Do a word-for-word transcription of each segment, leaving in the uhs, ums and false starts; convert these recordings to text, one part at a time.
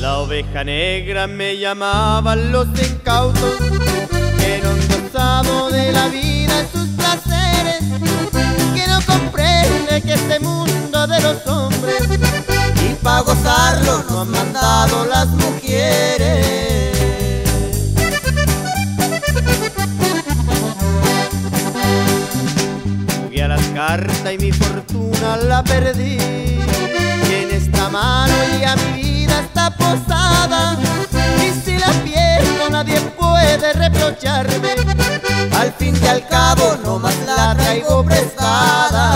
La oveja negra me llamaban los incautos, que no han gozado de la vida y sus placeres, que no comprende que este mundo de los hombres, y pa' gozarlo nos han mandado las mujeres. Jugué a las cartas y mi fortuna la perdí, y en esta mano ya mi vida está posada, y si la pierdo nadie puede reprocharme, al fin y al cabo no más la traigo prestada.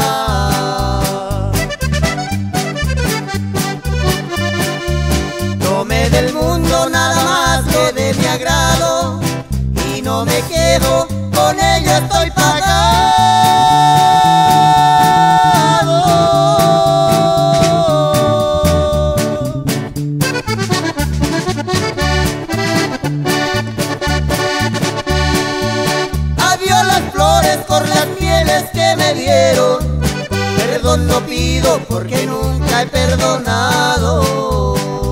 Tomé del mundo nada más que de mi agrado, y no me quedo, con ello estoy pagado. Adiós las flores por las mieles que me dieron, perdón no pido porque nunca he perdonado.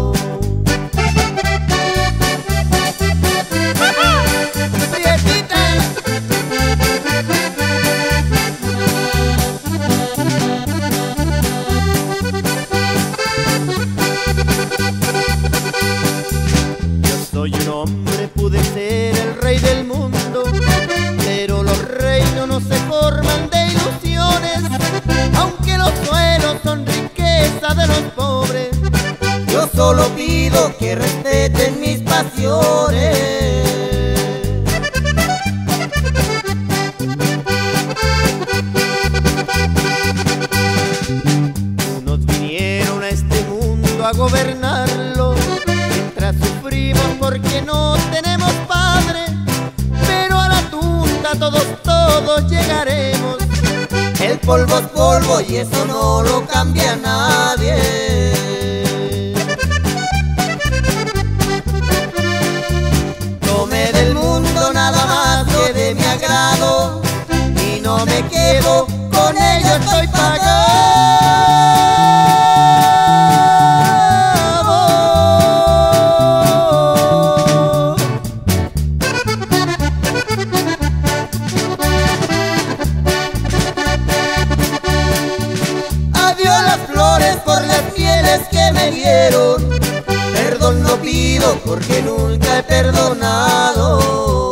Soy un hombre, pude ser el rey del mundo, pero los reinos no se forman de ilusiones, aunque los suelos son riqueza de los pobres. Yo solo pido que respeten mis pasiones. Unos vinieron a este mundo a gobernarlo, sufrimos porque no tenemos padre, pero a la tumba todos, todos llegaremos. El polvo es polvo y eso no lo cambia nadie. Tomé del mundo nada más que de mi agrado, y no me quedo, con ello estoy pagado. Por las mieles que me dieron, perdón no pido porque nunca he perdonado.